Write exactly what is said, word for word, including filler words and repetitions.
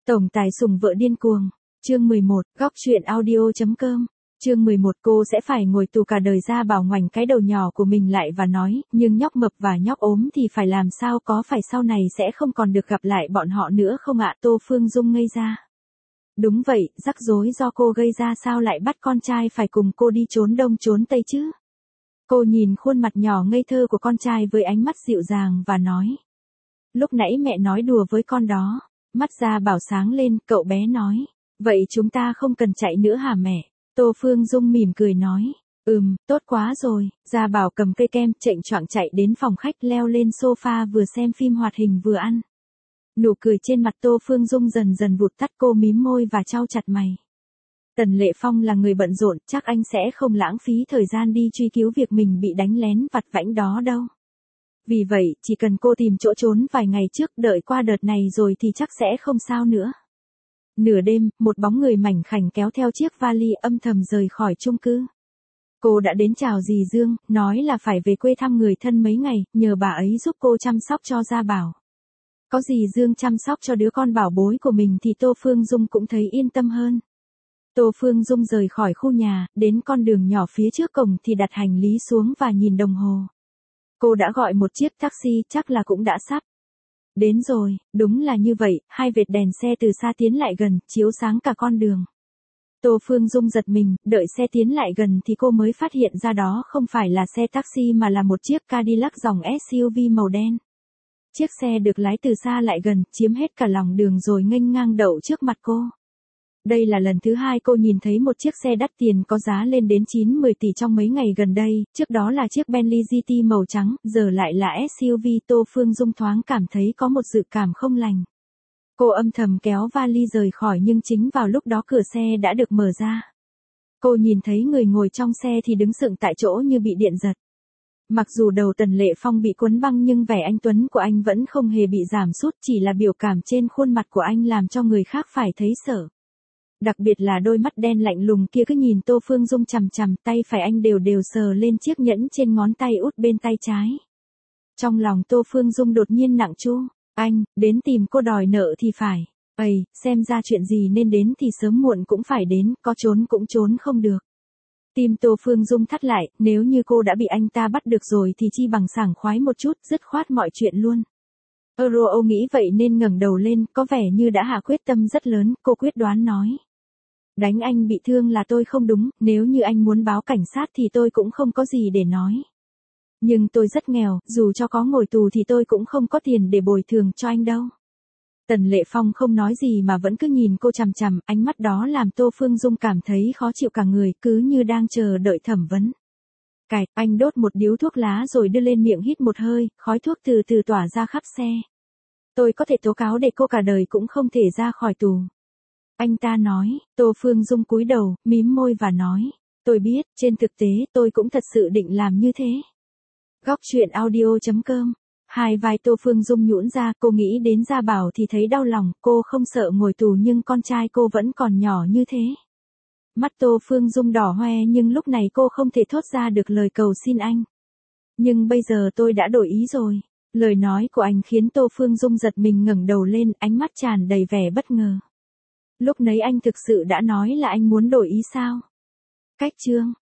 Tổng tài sủng vợ điên cuồng. Chương mười một, góc truyện audio chấm com. Chương mười một, cô sẽ phải ngồi tù cả đời. Gia Bảo ngoảnh cái đầu nhỏ của mình lại và nói, nhưng nhóc mập và nhóc ốm thì phải làm sao, có phải sau này sẽ không còn được gặp lại bọn họ nữa không ạ? Tô Phương Dung ngây ra. Đúng vậy, rắc rối do cô gây ra, sao lại bắt con trai phải cùng cô đi trốn đông trốn tây chứ? Cô nhìn khuôn mặt nhỏ ngây thơ của con trai với ánh mắt dịu dàng và nói. Lúc nãy mẹ nói đùa với con đó. Mắt Gia Bảo sáng lên, cậu bé nói. Vậy chúng ta không cần chạy nữa hả mẹ? Tô Phương Dung mỉm cười nói. Ừm, tốt quá rồi. Gia Bảo cầm cây kem, chệnh choạng chạy đến phòng khách, leo lên sofa vừa xem phim hoạt hình vừa ăn. Nụ cười trên mặt Tô Phương Dung dần dần vụt tắt, cô mím môi và chau chặt mày. Tần Lệ Phong là người bận rộn, chắc anh sẽ không lãng phí thời gian đi truy cứu việc mình bị đánh lén vặt vãnh đó đâu. Vì vậy, chỉ cần cô tìm chỗ trốn vài ngày trước, đợi qua đợt này rồi thì chắc sẽ không sao nữa. Nửa đêm, một bóng người mảnh khảnh kéo theo chiếc vali âm thầm rời khỏi chung cư. Cô đã đến chào dì Dương, nói là phải về quê thăm người thân mấy ngày, nhờ bà ấy giúp cô chăm sóc cho Gia Bảo. Có dì Dương chăm sóc cho đứa con bảo bối của mình thì Tô Phương Dung cũng thấy yên tâm hơn. Tô Phương Dung rời khỏi khu nhà, đến con đường nhỏ phía trước cổng thì đặt hành lý xuống và nhìn đồng hồ. Cô đã gọi một chiếc taxi, chắc là cũng đã sắp đến rồi. Đúng là như vậy, hai vệt đèn xe từ xa tiến lại gần, chiếu sáng cả con đường. Tô Phương Dung giật mình, đợi xe tiến lại gần thì cô mới phát hiện ra đó không phải là xe taxi mà là một chiếc Cadillac dòng ét u vê màu đen. Chiếc xe được lái từ xa lại gần, chiếm hết cả lòng đường rồi nghênh ngang đậu trước mặt cô. Đây là lần thứ hai cô nhìn thấy một chiếc xe đắt tiền có giá lên đến chín mười tỷ trong mấy ngày gần đây, trước đó là chiếc Bentley giê tê màu trắng, giờ lại là ét u vê. Tô Phương Dung thoáng cảm thấy có một dự cảm không lành. Cô âm thầm kéo vali rời khỏi, nhưng chính vào lúc đó cửa xe đã được mở ra. Cô nhìn thấy người ngồi trong xe thì đứng sững tại chỗ như bị điện giật. Mặc dù đầu Tần Lệ Phong bị cuốn băng nhưng vẻ anh tuấn của anh vẫn không hề bị giảm sút, chỉ là biểu cảm trên khuôn mặt của anh làm cho người khác phải thấy sợ. Đặc biệt là đôi mắt đen lạnh lùng kia cứ nhìn Tô Phương Dung chằm chằm, tay phải anh đều đều sờ lên chiếc nhẫn trên ngón tay út bên tay trái. Trong lòng Tô Phương Dung đột nhiên nặng chu, anh, đến tìm cô đòi nợ thì phải. Ây, xem ra chuyện gì nên đến thì sớm muộn cũng phải đến, có trốn cũng trốn không được. Tim Tô Phương Dung thắt lại, nếu như cô đã bị anh ta bắt được rồi thì chi bằng sảng khoái một chút, dứt khoát mọi chuyện luôn. Euro nghĩ vậy nên ngẩng đầu lên, có vẻ như đã hạ quyết tâm rất lớn, cô quyết đoán nói. Đánh anh bị thương là tôi không đúng, nếu như anh muốn báo cảnh sát thì tôi cũng không có gì để nói. Nhưng tôi rất nghèo, dù cho có ngồi tù thì tôi cũng không có tiền để bồi thường cho anh đâu. Tần Lệ Phong không nói gì mà vẫn cứ nhìn cô chằm chằm, ánh mắt đó làm Tô Phương Dung cảm thấy khó chịu cả người, cứ như đang chờ đợi thẩm vấn. Cài, anh đốt một điếu thuốc lá rồi đưa lên miệng hít một hơi, khói thuốc từ từ tỏa ra khắp xe. Tôi có thể tố cáo để cô cả đời cũng không thể ra khỏi tù. Anh ta nói. Tô Phương Dung cúi đầu, mím môi và nói. Tôi biết, trên thực tế tôi cũng thật sự định làm như thế. Góc truyện audio chấm com. Hai vai Tô Phương Dung nhũn ra, cô nghĩ đến Gia Bảo thì thấy đau lòng, cô không sợ ngồi tù nhưng con trai cô vẫn còn nhỏ như thế. Mắt Tô Phương Dung đỏ hoe nhưng lúc này cô không thể thốt ra được lời cầu xin anh. Nhưng bây giờ tôi đã đổi ý rồi. Lời nói của anh khiến Tô Phương Dung giật mình ngẩng đầu lên, ánh mắt tràn đầy vẻ bất ngờ. Lúc nấy anh thực sự đã nói là anh muốn đổi ý sao? Cách chương.